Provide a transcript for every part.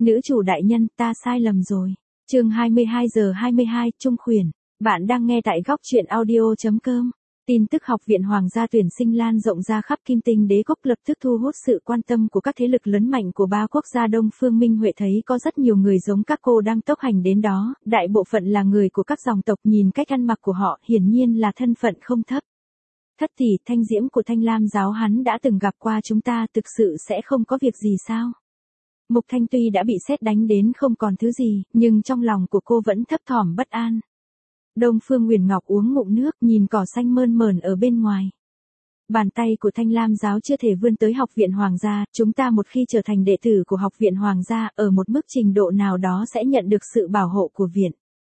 Nữ chủ đại nhân, ta sai lầm rồi. Chương 22:22, Trung khuyển. Bạn đang nghe tại góc truyện audio.com. Tin tức Học viện Hoàng gia tuyển sinh lan rộng ra khắp Kim Tinh Đế quốc lập tức thu hút sự quan tâm của các thế lực lớn mạnh của ba quốc gia. Đông Phương Minh Huệ thấy có rất nhiều người giống các cô đang tốc hành đến đó, đại bộ phận là người của các dòng tộc, nhìn cách ăn mặc của họ hiển nhiên là thân phận không thấp. Thất tỷ, Thanh Diễm của Thanh Lam giáo hắn đã từng gặp qua chúng ta, thực sự sẽ không có việc gì sao? Mục Thanh tuy đã bị sét đánh đến không còn thứ gì, nhưng trong lòng của cô vẫn thấp thỏm bất an. Đông Phương Huyền Ngọc uống ngụm nước, nhìn cỏ xanh mơn mởn ở bên ngoài. Bàn tay của Thanh Lam giáo chưa thể vươn tới Học viện Hoàng gia, chúng ta một khi trở thành đệ tử của Học viện Hoàng gia, ở một mức trình độ nào đó sẽ nhận được sự bảo hộ của viện.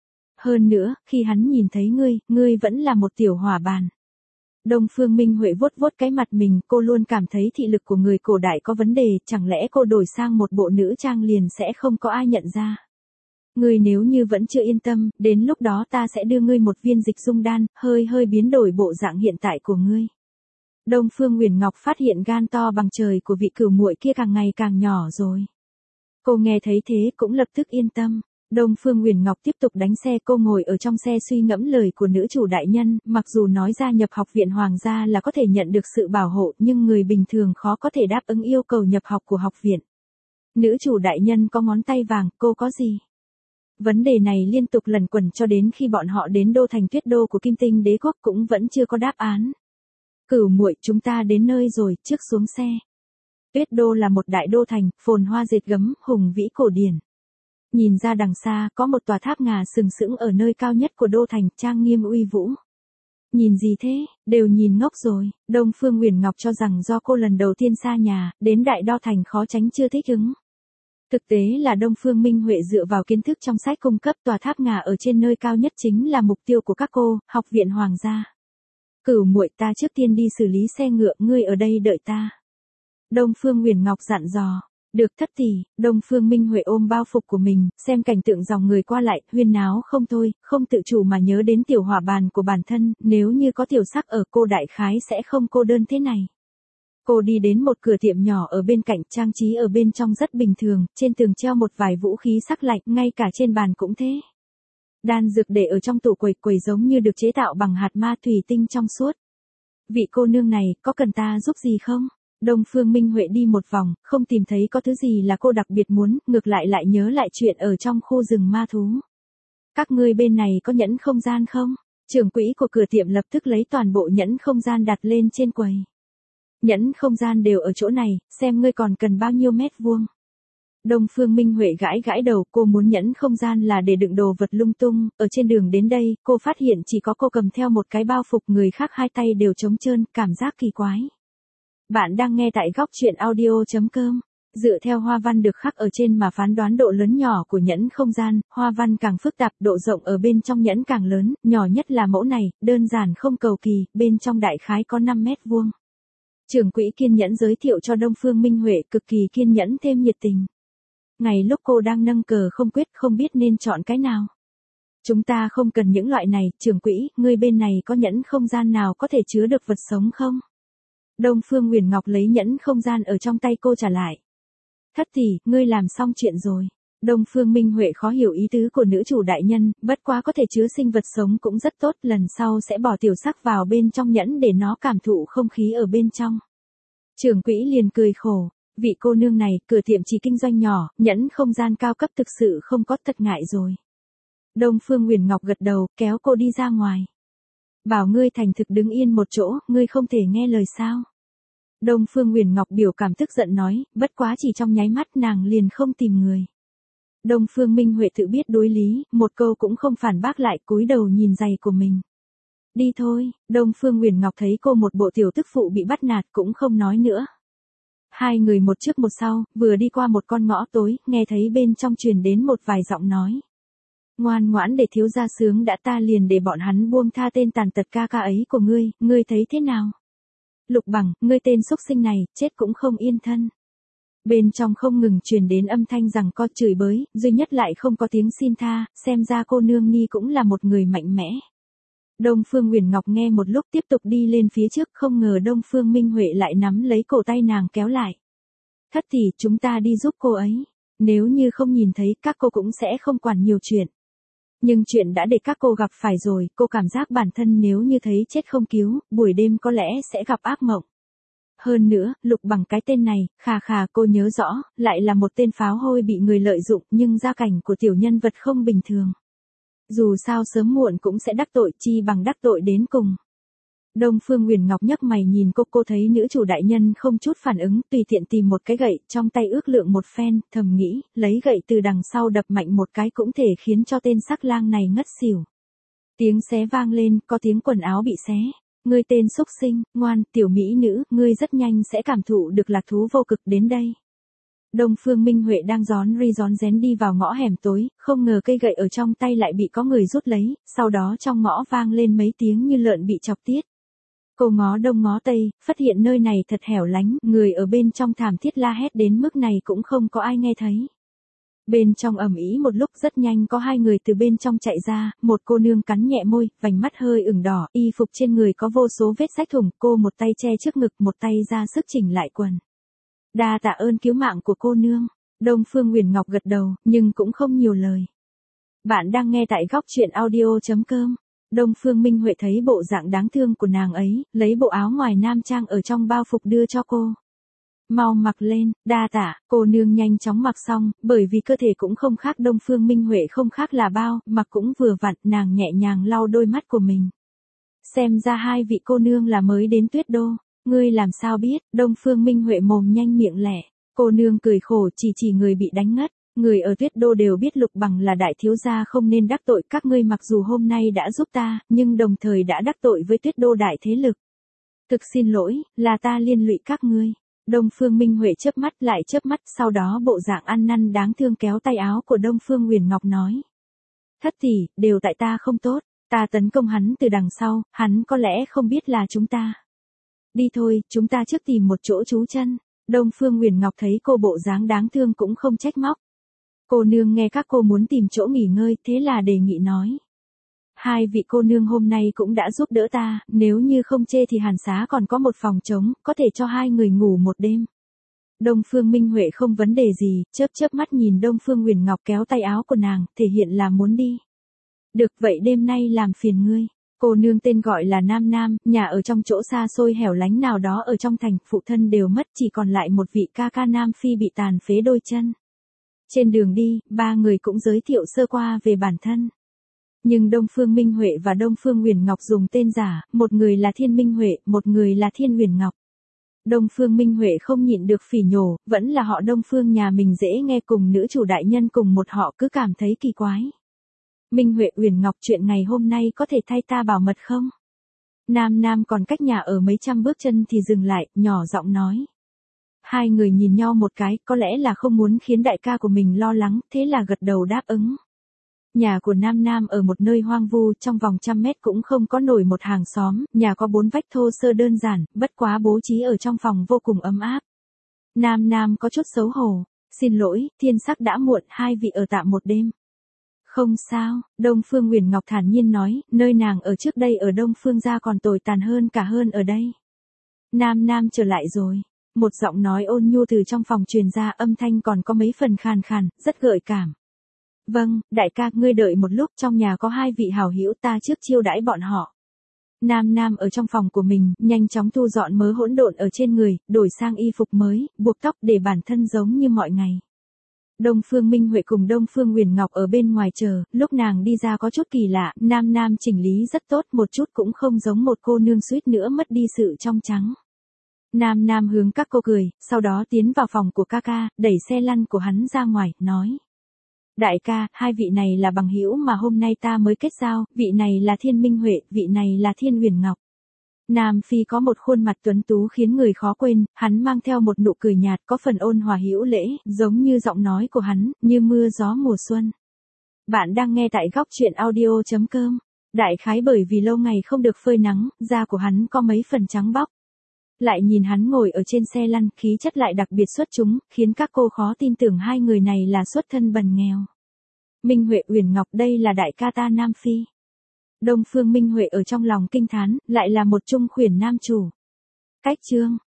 Hơn nữa, khi hắn nhìn thấy ngươi vẫn là một tiểu hỏa bàn. Đông Phương Minh Huệ vuốt vuốt cái mặt mình, cô luôn cảm thấy thị lực của người cổ đại có vấn đề, chẳng lẽ cô đổi sang một bộ nữ trang liền sẽ không có ai nhận ra. Ngươi nếu như vẫn chưa yên tâm, đến lúc đó ta sẽ đưa ngươi một viên dịch dung đan, hơi biến đổi bộ dạng hiện tại của ngươi. Đông Phương Huyền Ngọc phát hiện gan to bằng trời của vị cửu muội kia càng ngày càng nhỏ rồi. Cô nghe thấy thế cũng lập tức yên tâm. Đông Phương Huyền Ngọc tiếp tục đánh xe, cô ngồi ở trong xe suy ngẫm lời của nữ chủ đại nhân, mặc dù nói gia nhập Học viện Hoàng gia là có thể nhận được sự bảo hộ, nhưng người bình thường khó có thể đáp ứng yêu cầu nhập học của học viện. Nữ chủ đại nhân có ngón tay vàng, cô có gì? Vấn đề này liên tục luẩn quẩn cho đến khi bọn họ đến đô thành Tuyết Đô của Kim Tinh Đế quốc cũng vẫn chưa có đáp án. Cửu muội, chúng ta đến nơi rồi, trước xuống xe. Tuyết Đô là một đại đô thành, phồn hoa dệt gấm, hùng vĩ cổ điển. Nhìn ra đằng xa, có một tòa tháp ngà sừng sững ở nơi cao nhất của đô thành, trang nghiêm uy vũ. Nhìn gì thế, đều nhìn ngốc rồi. Đông Phương Huyền Ngọc cho rằng do cô lần đầu tiên xa nhà, đến đại đô thành khó tránh chưa thích ứng. Thực tế là Đông Phương Minh Huệ dựa vào kiến thức trong sách cung cấp, tòa tháp ngà ở trên nơi cao nhất chính là mục tiêu của các cô, Học viện Hoàng gia. Cửu muội, ta trước tiên đi xử lý xe ngựa, ngươi ở đây đợi ta. Đông Phương Huyền Ngọc dặn dò. Được thất tỷ. Đông Phương Minh Huệ ôm bao phục của mình, xem cảnh tượng dòng người qua lại, huyên náo không thôi, không tự chủ mà nhớ đến tiểu hỏa bàn của bản thân, nếu như có tiểu sắc ở cô đại khái sẽ không cô đơn thế này. Cô đi đến một cửa tiệm nhỏ ở bên cạnh, trang trí ở bên trong rất bình thường, trên tường treo một vài vũ khí sắc lạnh, ngay cả trên bàn cũng thế. Đan dược để ở trong tủ quầy giống như được chế tạo bằng hạt ma thủy tinh trong suốt. Vị cô nương này, có cần ta giúp gì không? Đông Phương Minh Huệ đi một vòng, không tìm thấy có thứ gì là cô đặc biệt muốn, ngược lại nhớ lại chuyện ở trong khu rừng ma thú. Các ngươi bên này có nhẫn không gian không? Trưởng quỹ của cửa tiệm lập tức lấy toàn bộ nhẫn không gian đặt lên trên quầy. Nhẫn không gian đều ở chỗ này, xem ngươi còn cần bao nhiêu mét vuông. Đông Phương Minh Huệ gãi đầu, cô muốn nhẫn không gian là để đựng đồ vật lung tung, ở trên đường đến đây, cô phát hiện chỉ có cô cầm theo một cái bao phục, người khác hai tay đều trống trơn, cảm giác kỳ quái. Bạn đang nghe tại góc truyện audio.com. Dựa theo hoa văn được khắc ở trên mà phán đoán độ lớn nhỏ của nhẫn không gian, hoa văn càng phức tạp, độ rộng ở bên trong nhẫn càng lớn, nhỏ nhất là mẫu này, đơn giản không cầu kỳ, bên trong đại khái có 5 mét vuông. Trưởng quỹ kiên nhẫn giới thiệu cho Đông Phương Minh Huệ, cực kỳ kiên nhẫn thêm nhiệt tình. Ngày lúc cô đang nâng cờ không quyết, không biết nên chọn cái nào. Chúng ta không cần những loại này, trưởng quỹ, ngươi bên này có nhẫn không gian nào có thể chứa được vật sống không? Đông Phương Huyền Ngọc lấy nhẫn không gian ở trong tay cô trả lại. Thất tỷ, ngươi làm xong chuyện rồi. Đông Phương Minh Huệ khó hiểu ý tứ của nữ chủ đại nhân, bất quá có thể chứa sinh vật sống cũng rất tốt, lần sau sẽ bỏ tiểu sắc vào bên trong nhẫn để nó cảm thụ không khí ở bên trong. Trưởng quỹ liền cười khổ, vị cô nương này, cửa tiệm chỉ kinh doanh nhỏ, nhẫn không gian cao cấp thực sự không có, thật ngại rồi. Đông Phương Huyền Ngọc gật đầu, kéo cô đi ra ngoài. Bảo ngươi thành thực đứng yên một chỗ, ngươi không thể nghe lời sao? Đông Phương Huyền Ngọc biểu cảm tức giận nói, bất quá chỉ trong nháy mắt nàng liền không tìm người. Đông Phương Minh Huệ tự biết đối lý, một câu cũng không phản bác lại, cúi đầu nhìn giày của mình. Đi thôi. Đông Phương Huyền Ngọc thấy cô một bộ tiểu tức phụ bị bắt nạt cũng không nói nữa. Hai người một trước một sau, vừa đi qua một con ngõ tối, nghe thấy bên trong truyền đến một vài giọng nói. Ngoan ngoãn để thiếu gia sướng đã, ta liền để bọn hắn buông tha tên tàn tật ca ấy của ngươi thấy thế nào? Lục Bằng, ngươi tên xúc sinh này, chết cũng không yên thân. Bên trong không ngừng truyền đến âm thanh rằng co chửi bới, duy nhất lại không có tiếng xin tha, xem ra cô nương ni cũng là một người mạnh mẽ. Đông Phương Huyền Ngọc nghe một lúc tiếp tục đi lên phía trước, không ngờ Đông Phương Minh Huệ lại nắm lấy cổ tay nàng kéo lại. Thất tỷ, chúng ta đi giúp cô ấy. nếu như không nhìn thấy các cô cũng sẽ không quản nhiều chuyện. Nhưng chuyện đã để các cô gặp phải rồi, cô cảm giác bản thân nếu như thấy chết không cứu, buổi đêm có lẽ sẽ gặp ác mộng. Hơn nữa, Lục Bằng cái tên này, cô nhớ rõ, lại là một tên pháo hôi bị người lợi dụng, nhưng gia cảnh của tiểu nhân vật không bình thường. Dù sao sớm muộn cũng sẽ đắc tội, chi bằng đắc tội đến cùng. Đông Phương Huyền Ngọc nhấc mày nhìn cô thấy nữ chủ đại nhân không chút phản ứng, tùy tiện tìm một cái gậy, trong tay ước lượng một phen, thầm nghĩ, lấy gậy từ đằng sau đập mạnh một cái cũng thể khiến cho tên sắc lang này ngất xỉu. Tiếng xé vang lên, có tiếng quần áo bị xé. Ngươi tên xúc sinh, ngoan, tiểu mỹ nữ, ngươi rất nhanh sẽ cảm thụ được lạc thú vô cực đến đây. Đông Phương Minh Huệ đang rón rén đi vào ngõ hẻm tối, không ngờ cây gậy ở trong tay lại bị có người rút lấy, sau đó trong ngõ vang lên mấy tiếng như lợn bị chọc tiết. Cô ngó đông ngó tây, phát hiện nơi này thật hẻo lánh, người ở bên trong thảm thiết la hét đến mức này cũng không có ai nghe thấy. Bên trong ầm ĩ một lúc rất nhanh có hai người từ bên trong chạy ra, một cô nương cắn nhẹ môi, vành mắt hơi ửng đỏ, y phục trên người có vô số vết rách thủng, cô một tay che trước ngực, một tay ra sức chỉnh lại quần. Đa tạ ơn cứu mạng của cô nương. Đông Phương Huyền Ngọc gật đầu, nhưng cũng không nhiều lời. Bạn đang nghe tại góc truyện audio.com. Đông Phương Minh Huệ thấy bộ dạng đáng thương của nàng ấy, lấy bộ áo ngoài nam trang ở trong bao phục đưa cho cô. Mau mặc lên, đa tạ, cô nương nhanh chóng mặc xong, bởi vì cơ thể cũng không khác Đông Phương Minh Huệ không khác là bao, mặc cũng vừa vặn, nàng nhẹ nhàng lau đôi mắt của mình. Xem ra hai vị cô nương là mới đến Tuyết Đô, ngươi làm sao biết, Đông Phương Minh Huệ mồm nhanh miệng lẹ, cô nương cười khổ chỉ người bị đánh ngất. Người ở Tuyết Đô đều biết Lục Bằng là đại thiếu gia không nên đắc tội các ngươi, mặc dù hôm nay đã giúp ta, nhưng đồng thời đã đắc tội với Tuyết Đô đại thế lực. Thực xin lỗi, là ta liên lụy các ngươi. Đông Phương Minh Huệ chớp mắt lại chớp mắt, sau đó bộ dạng ăn năn đáng thương kéo tay áo của Đông Phương Huyền Ngọc nói. Thất tỷ, đều tại ta không tốt, ta tấn công hắn từ đằng sau, hắn có lẽ không biết là chúng ta. Đi thôi, chúng ta trước tìm một chỗ trú chân. Đông Phương Huyền Ngọc thấy cô bộ dáng đáng thương cũng không trách móc. Cô nương nghe các cô muốn tìm chỗ nghỉ ngơi, thế là đề nghị nói. Hai vị cô nương hôm nay cũng đã giúp đỡ ta, nếu như không chê thì Hàn Xá còn có một phòng trống, có thể cho hai người ngủ một đêm. Đông Phương Minh Huệ không vấn đề gì, chớp mắt nhìn Đông Phương Huyền Ngọc kéo tay áo của nàng, thể hiện là muốn đi. Được vậy đêm nay làm phiền ngươi. Cô nương tên gọi là Nam Nam, nhà ở trong chỗ xa xôi hẻo lánh nào đó ở trong thành, phụ thân đều mất, chỉ còn lại một vị ca ca Nam Phi bị tàn phế đôi chân. Trên đường đi, ba người cũng giới thiệu sơ qua về bản thân. Nhưng Đông Phương Minh Huệ và Đông Phương Huyền Ngọc dùng tên giả, một người là Thiên Minh Huệ, một người là Thiên Huyền Ngọc. Đông Phương Minh Huệ không nhịn được phỉ nhổ, vẫn là họ Đông Phương nhà mình dễ nghe, cùng nữ chủ đại nhân cùng một họ cứ cảm thấy kỳ quái. Minh Huệ, Huyền Ngọc, chuyện ngày hôm nay có thể thay ta bảo mật không? Nam Nam còn cách nhà ở mấy trăm bước chân thì dừng lại, nhỏ giọng nói. Hai người nhìn nhau một cái, có lẽ là không muốn khiến đại ca của mình lo lắng, thế là gật đầu đáp ứng. Nhà của Nam Nam ở một nơi hoang vu, trong vòng 100 mét cũng không có nổi một hàng xóm, nhà có 4 vách thô sơ đơn giản, bất quá bố trí ở trong phòng vô cùng ấm áp. Nam Nam có chút xấu hổ, xin lỗi, thiên sắc đã muộn, hai vị ở tạm một đêm. Không sao, Đông Phương Huyền Ngọc thản nhiên nói, nơi nàng ở trước đây ở Đông Phương gia còn tồi tàn hơn cả hơn ở đây. Nam Nam trở lại rồi. Một giọng nói ôn nhu từ trong phòng truyền ra, âm thanh còn có mấy phần khàn khàn, rất gợi cảm. Vâng, đại ca, ngươi đợi một lúc, trong nhà có hai vị hảo hữu, ta trước chiêu đãi bọn họ. Nam Nam ở trong phòng của mình, nhanh chóng thu dọn mớ hỗn độn ở trên người, đổi sang y phục mới, buộc tóc để bản thân giống như mọi ngày. Đông Phương Minh Huệ cùng Đông Phương Huyền Ngọc ở bên ngoài chờ, lúc nàng đi ra có chút kỳ lạ, Nam Nam chỉnh lý rất tốt, một chút cũng không giống một cô nương suýt nữa mất đi sự trong trắng. Nam Nam hướng các cô cười, sau đó tiến vào phòng của ca ca, đẩy xe lăn của hắn ra ngoài, nói. Đại ca, hai vị này là bằng hữu mà hôm nay ta mới kết giao, vị này là Thiên Minh Huệ, vị này là Thiên Huyền Ngọc. Nam Phi có một khuôn mặt tuấn tú khiến người khó quên, hắn mang theo một nụ cười nhạt có phần ôn hòa hữu lễ, giống như giọng nói của hắn, như mưa gió mùa xuân. Bạn đang nghe tại góc truyện audio.com. Đại khái bởi vì lâu ngày không được phơi nắng, da của hắn có mấy phần trắng bóc. Lại nhìn hắn ngồi ở trên xe lăn, khí chất lại đặc biệt xuất chúng, khiến các cô khó tin tưởng hai người này là xuất thân bần nghèo. Minh Huệ, Huyền Ngọc, đây là đại ca ta Nam Phi. Đông Phương Minh Huệ ở trong lòng kinh thán, lại là một trung khuyển nam chủ. Cách chương